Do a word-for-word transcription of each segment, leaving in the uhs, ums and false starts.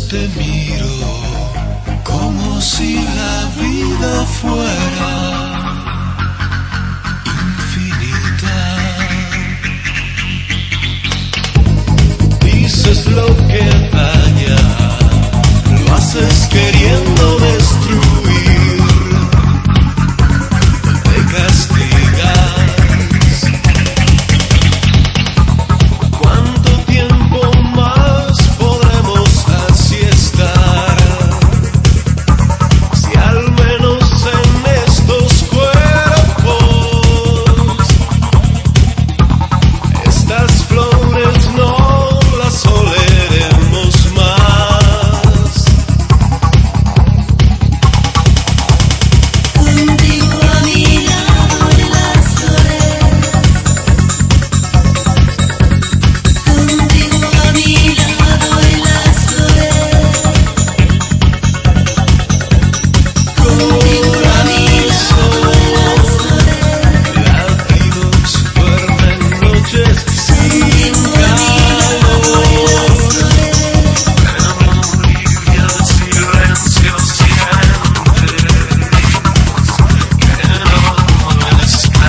te miro como si la vida fuera infinita. Dices lo que daña, lo haces queriendo destruir, te castigas. ¿Cuánto tiempo más podremos así estar? Si al menos en estos cuerpos estas flores no las oleremos más. Contigo a mi lado en las flores, contigo a mi lado en las flores, contigo a mi lado en las flores, Latidos duermen noches sin calor. Y el silencio sientes que no está.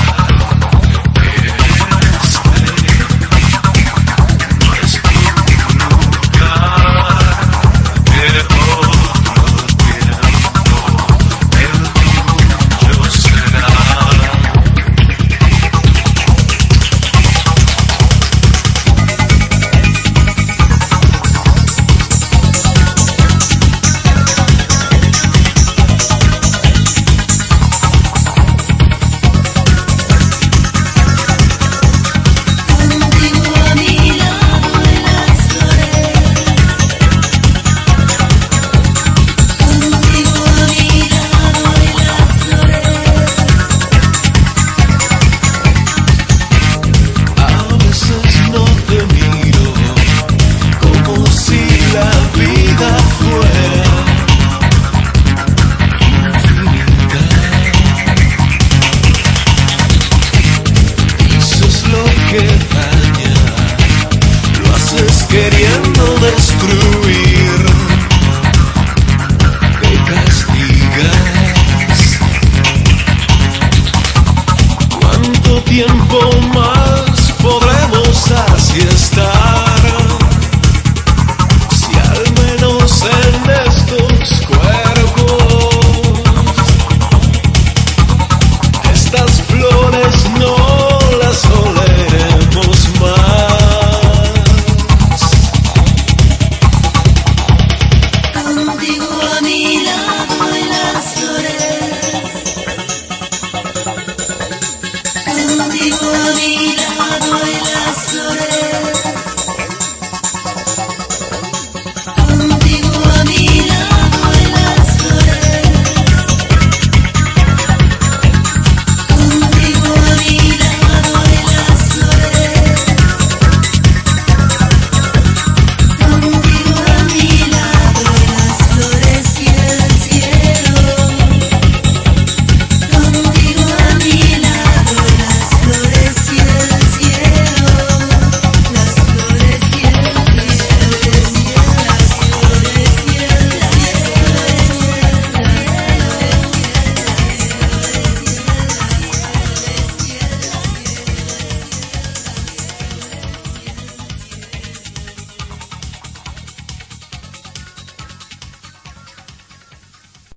No es tu lugar, que otro tiempo el tuyo será. contigo a mi lado en las flores, contigo a mi lado en las flores. A veces no te miro como si la vida fuera infinita. Dices lo que daña, lo haces queriendo destruir, te castigas. ¿Cuánto tiempo más podremos así estar? Si al menos en estos cuerpos estas flores no las oleremos más. Contigo a mi lado en las flores, contigo a mi lado en las flores.